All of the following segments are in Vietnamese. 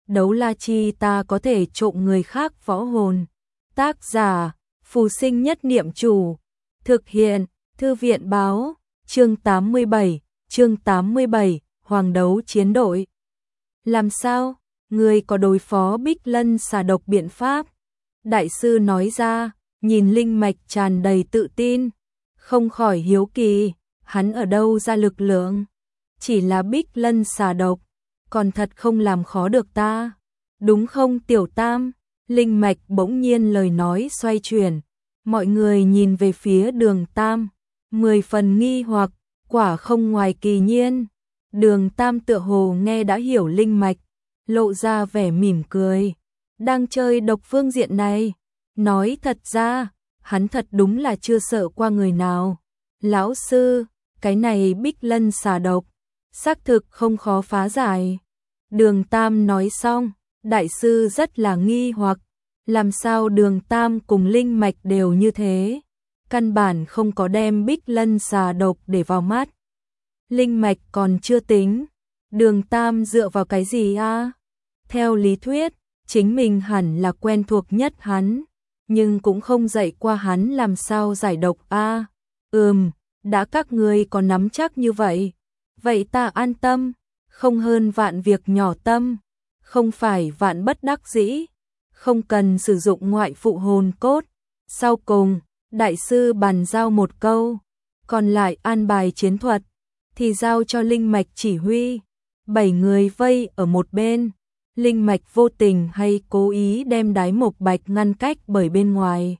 đấu la chi ta có thể trộm người khác võ hồn. Tác giả, Phù Sinh Nhất Niệm Chủ. Thực hiện, Thư viện báo, chương 87, Hoàng đấu chiến đội. Làm sao? Người có đối phó Bích Lân xà độc biện pháp? Đại sư nói ra, nhìn linh mạch tràn đầy tự tin, không khỏi hiếu kỳ, hắn ở đâu ra lực lượng? Chỉ là Bích Lân xà độc, còn thật không làm khó được ta. Đúng không Tiểu Tam? Linh mạch bỗng nhiên lời nói xoay chuyển, mọi người nhìn về phía Đường Tam, 10 phần nghi hoặc, quả không ngoài kỳ nhiên. Đường Tam tựa hồ nghe đã hiểu linh mạch, lộ ra vẻ mỉm cười. Đang chơi độc phương diện này, nói thật ra, hắn thật đúng là chưa sợ qua người nào. Lão sư, cái này Bích Lân xà độc, xác thực không khó phá giải. Đường Tam nói xong, đại sư rất là nghi hoặc, làm sao Đường Tam cùng linh mạch đều như thế, căn bản không có đem Bích Lân xà độc để vào mắt. Linh mạch còn chưa tính, Đường Tam dựa vào cái gì a? Theo lý thuyết, chính mình hẳn là quen thuộc nhất hắn, nhưng cũng không dạy qua hắn làm sao giải độc a. Đã các ngươi có nắm chắc như vậy, vậy ta an tâm, không hơn vạn việc nhỏ tâm, không phải vạn bất đắc dĩ, không cần sử dụng ngoại phụ hồn cốt. Sau cùng, đại sư bàn giao một câu, còn lại an bài chiến thuật thì giao cho linh mạch chỉ huy. 7 người vây ở một bên, linh mạch vô tình hay cố ý đem Đái Mộc Bạch ngăn cách bởi bên ngoài.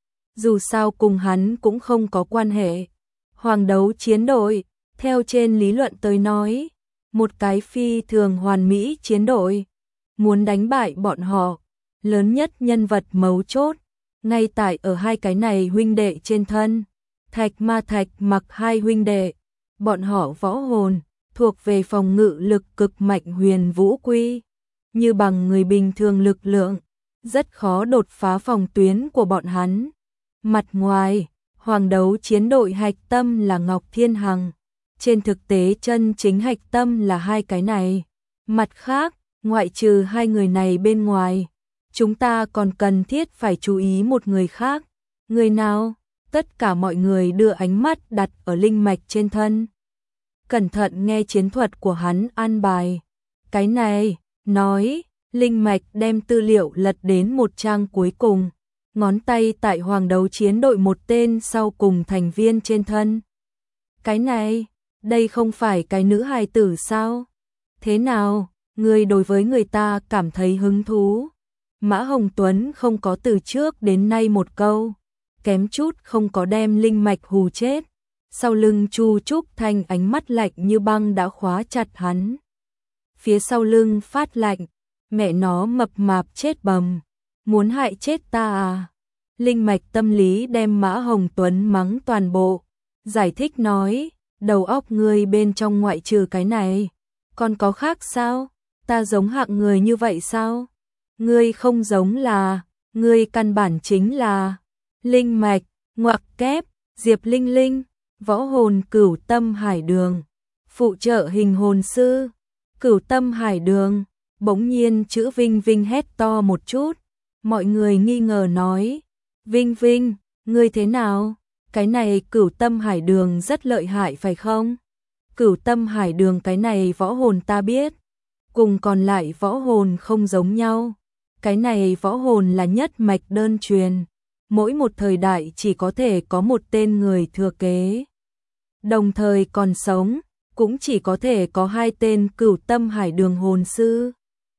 Dù sao cùng hắn cũng không có quan hệ. Hoàng đấu chiến đội, theo trên lý luận tới nói, một cái phi thường hoàn mỹ chiến đội, muốn đánh bại bọn họ, lớn nhất nhân vật mấu chốt, ngay tại ở hai cái này huynh đệ trên thân. Thạch Ma Thạch Mặc hai huynh đệ, bọn họ võ hồn thuộc về phòng ngự lực cực mạnh huyền vũ quy, như bằng người bình thường lực lượng, rất khó đột phá phòng tuyến của bọn hắn. Mặt ngoài, hoàng đấu chiến đội hạch tâm là Ngọc Thiên Hằng, trên thực tế chân chính hạch tâm là hai cái này. Mặt khác, ngoại trừ hai người này bên ngoài, chúng ta còn cần thiết phải chú ý một người khác. Người nào? Tất cả mọi người đưa ánh mắt đặt ở linh mạch trên thân, cẩn thận nghe chiến thuật của hắn an bài. Cái này, nói, linh mạch đem tư liệu lật đến một trang cuối cùng, ngón tay tại hoàng đấu chiến đội một tên sau cùng thành viên trên thân. Cái này, đây không phải cái nữ hài tử sao? Thế nào, người đối với người ta cảm thấy hứng thú? Mã Hồng Tuấn không có từ trước đến nay một câu, kém chút không có đem linh mạch hù chết. Sau lưng Chu Trúc Thanh ánh mắt lạnh như băng đã khóa chặt hắn. Phía sau lưng phát lạnh, mẹ nó mập mạp chết bầm, muốn hại chết ta à? Linh mạch tâm lý đem Mã Hồng Tuấn mắng toàn bộ, giải thích nói, đầu óc ngươi bên trong ngoại trừ cái này, còn có khác sao? Ta giống hạng người như vậy sao? Ngươi không giống là, ngươi căn bản chính là linh mạch, ngoặc kép, Diệp Linh Linh, võ hồn Cửu Tâm Hải Đường, phụ trợ hình hồn sư, Cửu Tâm Hải Đường. Bỗng nhiên chữ Vinh Vinh hét to một chút, mọi người nghi ngờ nói, Vinh Vinh, ngươi thế nào? Cái này Cửu Tâm Hải Đường rất lợi hại phải không? Cửu Tâm Hải Đường cái này võ hồn ta biết, cùng còn lại võ hồn không giống nhau. Cái này võ hồn là nhất mạch đơn truyền, mỗi một thời đại chỉ có thể có một tên người thừa kế. Đồng thời còn sống, cũng chỉ có thể có hai tên Cửu Tâm Hải Đường hồn sư.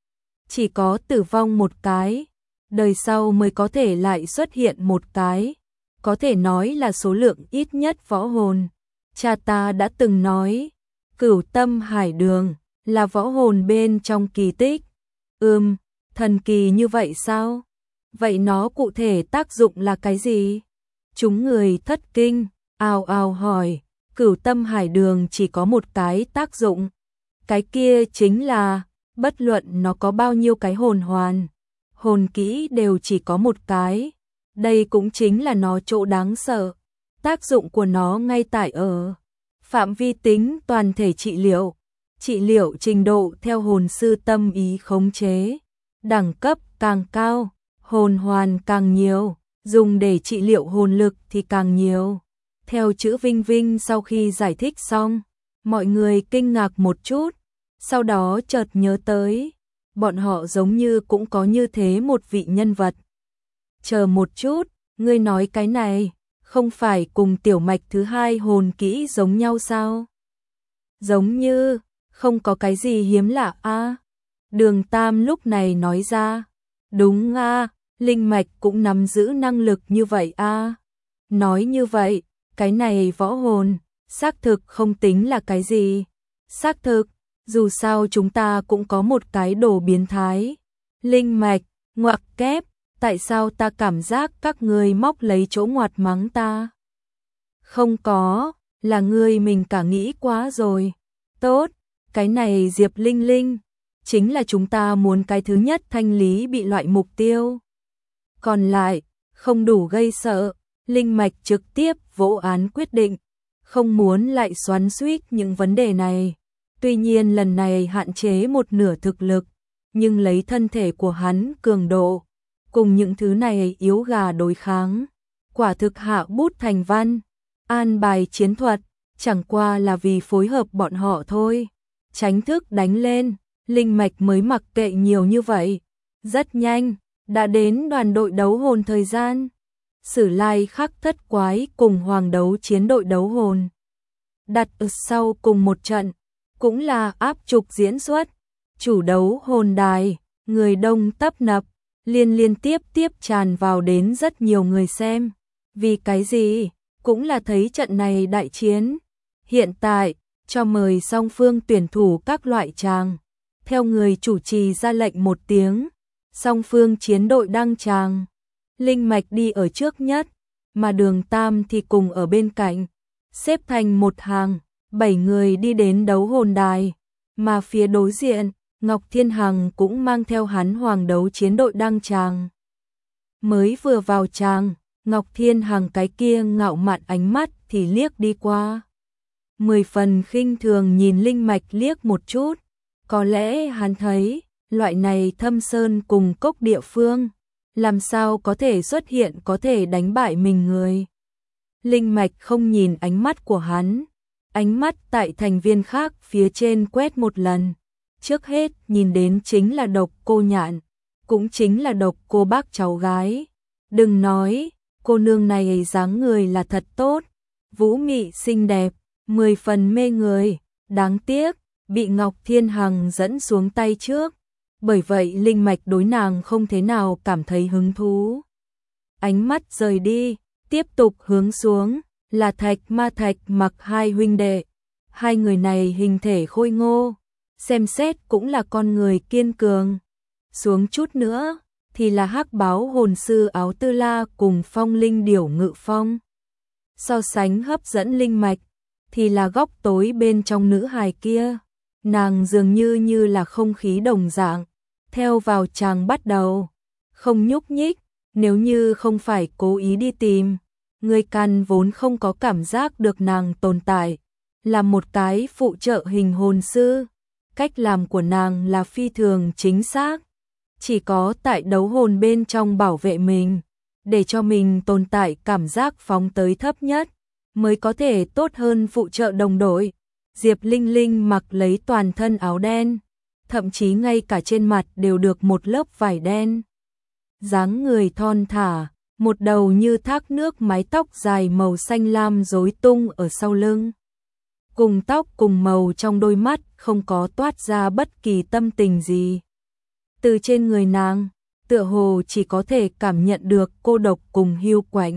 Chỉ có tử vong một cái, đời sau mới có thể lại xuất hiện một cái, có thể nói là số lượng ít nhất võ hồn. Cha ta đã từng nói, Cửu Tâm Hải Đường là võ hồn bên trong kỳ tích. Thần kỳ như vậy sao? Vậy nó cụ thể tác dụng là cái gì? Chúng người thất kinh, ào ào hỏi, Cửu Tâm Hải Đường chỉ có một cái tác dụng, cái kia chính là bất luận nó có bao nhiêu cái hồn hoàn, hồn kỹ đều chỉ có một cái. Đây cũng chính là nó chỗ đáng sợ. Tác dụng của nó ngay tại ở phạm vi tính toàn thể trị liệu trình độ theo hồn sư tâm ý khống chế. đẳng cấp càng cao, hồn hoàn càng nhiều, dùng để trị liệu hồn lực thì càng nhiều. Theo chữ Vinh Vinh sau khi giải thích xong, mọi người kinh ngạc một chút, sau đó chợt nhớ tới, bọn họ giống như cũng có như thế một vị nhân vật. Chờ một chút, ngươi nói cái này, không phải cùng tiểu mạch thứ hai hồn kỹ giống nhau sao? Giống như, không có cái gì hiếm lạ a. Đường Tam lúc này nói ra, đúng a, linh mạch cũng nắm giữ năng lực như vậy a. Nói như vậy, cái này võ hồn, xác thực không tính là cái gì. Xác thực, dù sao chúng ta cũng có một cái đồ biến thái. Linh mạch, ngoặc kép, tại sao ta cảm giác các ngươi móc lấy chỗ ngoặt mắng ta? Không có, là ngươi mình cả nghĩ quá rồi. Tốt, cái này Diệp Linh Linh, chính là chúng ta muốn cái thứ nhất thanh lý bị loại mục tiêu. Còn lại, không đủ gây sợ, linh mạch trực tiếp vỗ án quyết định, không muốn lại xoắn xuýt những vấn đề này. Tuy nhiên lần này hạn chế một nửa thực lực, nhưng lấy thân thể của hắn cường độ, cùng những thứ này yếu gà đối kháng, quả thực hạ bút thành văn, an bài chiến thuật, chẳng qua là vì phối hợp bọn họ thôi. Tránh thức đánh lên, linh mạch mới mặc kệ nhiều như vậy. Rất nhanh, đã đến đoàn đội đấu hồn thời gian. Sử Lai Khắc Thất Quái cùng Hoàng Đấu Chiến đội đấu hồn đặt ở sau cùng một trận, cũng là áp trục diễn xuất. Chủ đấu hồn đài, người đông tấp nập, liên tiếp tràn vào đến rất nhiều người xem. Vì cái gì? Cũng là thấy trận này đại chiến. Hiện tại, cho mời song phương tuyển thủ các loại tràng. Theo người chủ trì ra lệnh một tiếng, song phương chiến đội đăng tràng. Linh mạch đi ở trước nhất, mà Đường Tam thì cùng ở bên cạnh, xếp thành một hàng, 7 người đi đến đấu hồn đài, mà phía đối diện, Ngọc Thiên Hằng cũng mang theo hắn Hoàng Đấu Chiến đội đăng tràng. Mới vừa vào tràng, Ngọc Thiên Hằng cái kia ngạo mạn ánh mắt thì liếc đi qua. 10 phần khinh thường nhìn linh mạch liếc một chút, có lẽ hắn thấy, loại này thâm sơn cùng cốc địa phương, làm sao có thể xuất hiện có thể đánh bại mình người. Linh mạch không nhìn ánh mắt của hắn, ánh mắt tại thành viên khác phía trên quét một lần. Trước hết nhìn đến chính là Độc Cô Nhạn, cũng chính là Độc Cô bác cháu gái. Đừng nói, cô nương này dáng người là thật tốt, vũ mị xinh đẹp, 10 phần mê người, đáng tiếc, bị Ngọc Thiên Hằng dẫn xuống tay trước. Bởi vậy linh mạch đối nàng không thế nào cảm thấy hứng thú. Ánh mắt rời đi, tiếp tục hướng xuống, là Thạch Ma Thạch Mặc hai huynh đệ. Hai người này hình thể khôi ngô, xem xét cũng là con người kiên cường. Xuống chút nữa, thì là Hắc Báo hồn sư Áo Tư La cùng Phong Linh Điểu Ngự Phong. So sánh hấp dẫn linh mạch, thì là góc tối bên trong nữ hài kia. Nàng dường như là không khí đồng dạng, theo vào chàng bắt đầu, không nhúc nhích, nếu như không phải cố ý đi tìm, người căn vốn không có cảm giác được nàng tồn tại, là một cái phụ trợ hình hồn sư. Cách làm của nàng là phi thường chính xác, chỉ có tại đấu hồn bên trong bảo vệ mình, để cho mình tồn tại cảm giác phóng tới thấp nhất, mới có thể tốt hơn phụ trợ đồng đội. Diệp Linh Linh mặc lấy toàn thân áo đen, thậm chí ngay cả trên mặt đều được một lớp vải đen. Dáng người thon thả, một đầu như thác nước mái tóc dài màu xanh lam rối tung ở sau lưng. Cùng tóc cùng màu trong đôi mắt không có toát ra bất kỳ tâm tình gì. Từ trên người nàng, tựa hồ chỉ có thể cảm nhận được cô độc cùng hiu quạnh.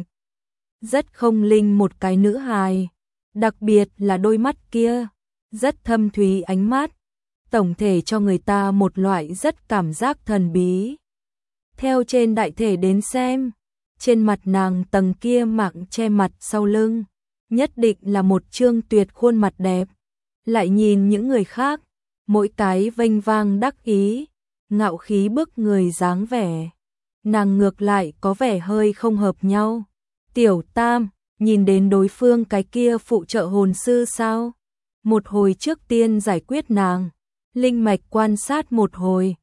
Rất không linh một cái nữ hài, đặc biệt là đôi mắt kia, rất thâm thúy ánh mắt, tổng thể cho người ta một loại rất cảm giác thần bí. Theo trên đại thể đến xem, trên mặt nàng tầng kia mạng che mặt sau lưng, nhất định là một trương tuyệt khuôn mặt đẹp. Lại nhìn những người khác, mỗi cái vênh vang đắc ý, ngạo khí bức người dáng vẻ. Nàng ngược lại có vẻ hơi không hợp nhau. Tiểu Tam, nhìn đến đối phương cái kia phụ trợ hồn sư sao? Một hồi trước tiên giải quyết nàng, linh mạch quan sát một hồi,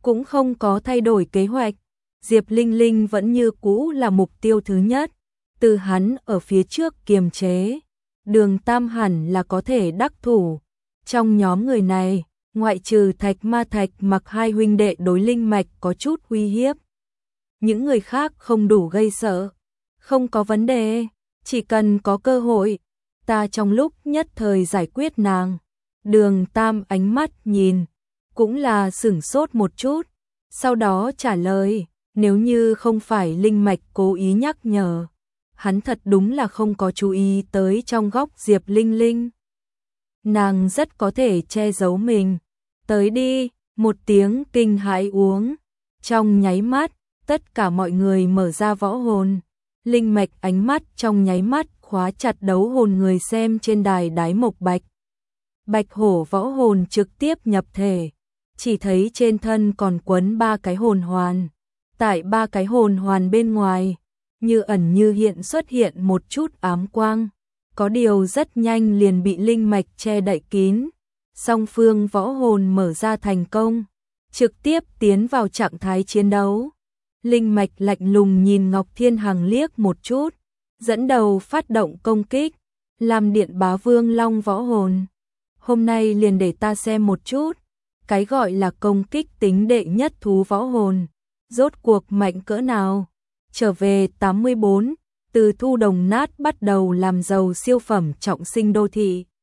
cũng không có thay đổi kế hoạch. Diệp Linh Linh vẫn như cũ là mục tiêu thứ nhất, từ hắn ở phía trước kiềm chế. Đường Tam hẳn là có thể đắc thủ. Trong nhóm người này, ngoại trừ Thạch Ma Thạch Mặc hai huynh đệ đối linh mạch có chút uy hiếp. Những người khác không đủ gây sợ. Không có vấn đề, chỉ cần có cơ hội, ta trong lúc nhất thời giải quyết nàng. Đường Tam ánh mắt nhìn, cũng là sửng sốt một chút, sau đó trả lời, nếu như không phải linh mạch cố ý nhắc nhở, hắn thật đúng là không có chú ý tới trong góc Diệp Linh Linh. Nàng rất có thể che giấu mình. Tới đi, một tiếng kinh hãi uống. Trong nháy mắt, tất cả mọi người mở ra võ hồn. Linh mạch ánh mắt trong nháy mắt khóa chặt đấu hồn người xem trên đài đái mộc bạch. Bạch hổ võ hồn trực tiếp nhập thể, chỉ thấy trên thân còn quấn 3 cái hồn hoàn. Tại 3 cái hồn hoàn bên ngoài, như ẩn như hiện xuất hiện một chút ám quang. Có điều rất nhanh liền bị linh mạch che đậy kín. Song phương võ hồn mở ra thành công, trực tiếp tiến vào trạng thái chiến đấu. Linh mạch lạnh lùng nhìn Ngọc Thiên Hằng liếc một chút, dẫn đầu phát động công kích, làm Điện Bá Vương Long võ hồn. Hôm nay liền để ta xem một chút, cái gọi là công kích tính đệ nhất thú võ hồn, rốt cuộc mạnh cỡ nào. Trở về 84, từ thu đồng nát bắt đầu làm giàu siêu phẩm trọng sinh đô thị.